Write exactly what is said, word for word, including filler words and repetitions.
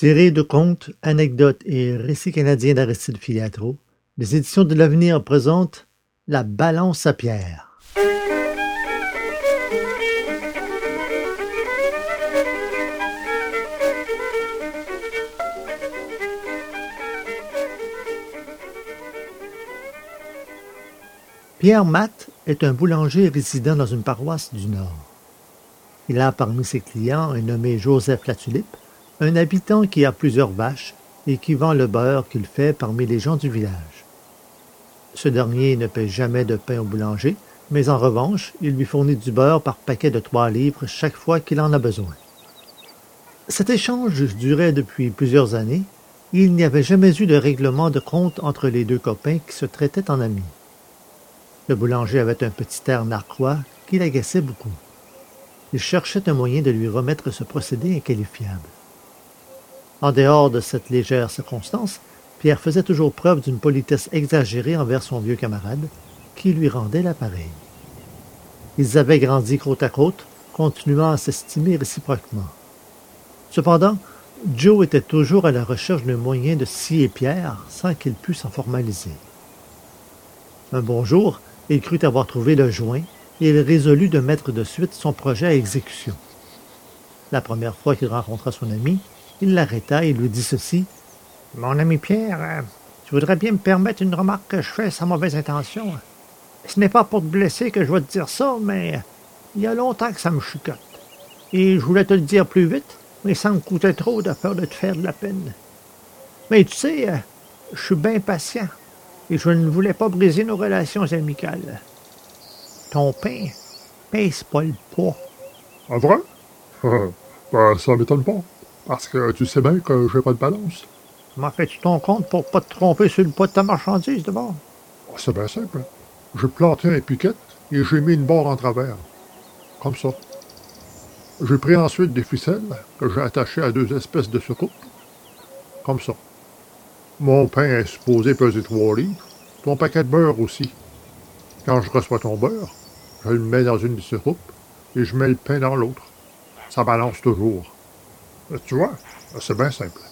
Tiré de contes, anecdotes et récits canadiens d'Aristide Filiatro, les éditions de l'Avenir présentent La Balance à Pierre. Pierre Matte est un boulanger résidant dans une paroisse du Nord. Il a parmi ses clients un nommé Joseph Latulippe, un habitant qui a plusieurs vaches et qui vend le beurre qu'il fait parmi les gens du village. Ce dernier ne paie jamais de pain au boulanger, mais en revanche, il lui fournit du beurre par paquet de trois livres chaque fois qu'il en a besoin. Cet échange durait depuis plusieurs années et il n'y avait jamais eu de règlement de compte entre les deux copains qui se traitaient en amis. Le boulanger avait un petit air narquois qui l'agaçait beaucoup. Il cherchait un moyen de lui remettre ce procédé inqualifiable. En dehors de cette légère circonstance, Pierre faisait toujours preuve d'une politesse exagérée envers son vieux camarade, qui lui rendait l'appareil. Ils avaient grandi côte à côte, continuant à s'estimer réciproquement. Cependant, Joe était toujours à la recherche d'un moyen de scier Pierre sans qu'il pût s'en formaliser. Un bon jour, il crut avoir trouvé le joint et il résolut de mettre de suite son projet à exécution. La première fois qu'il rencontra son ami, il l'arrêta et lui dit ceci. « Mon ami Pierre, euh, tu voudrais bien me permettre une remarque que je fais sans mauvaise intention. Ce n'est pas pour te blesser que je vais te dire ça, mais il y a longtemps que ça me chicote. Et je voulais te le dire plus vite, mais ça me coûtait trop de peur de te faire de la peine. Mais tu sais, euh, je suis bien patient et je ne voulais pas briser nos relations amicales. Ton pain pèse pas le poids. » Ah vrai? Ben, ça m'étonne pas. Parce que tu sais bien que j'ai pas de balance. M'en fais-tu ton compte pour pas te tromper sur le poids de ta marchandise, d'abord? Oh, c'est bien simple. J'ai planté un piquet et j'ai mis une barre en travers. Comme ça. J'ai pris ensuite des ficelles que j'ai attachées à deux espèces de soucoupes. Comme ça. Mon pain est supposé peser trois livres. Ton paquet de beurre aussi. Quand je reçois ton beurre, je le mets dans une des soucoupes et je mets le pain dans l'autre. Ça balance toujours. Tu vois, c'est bien simple.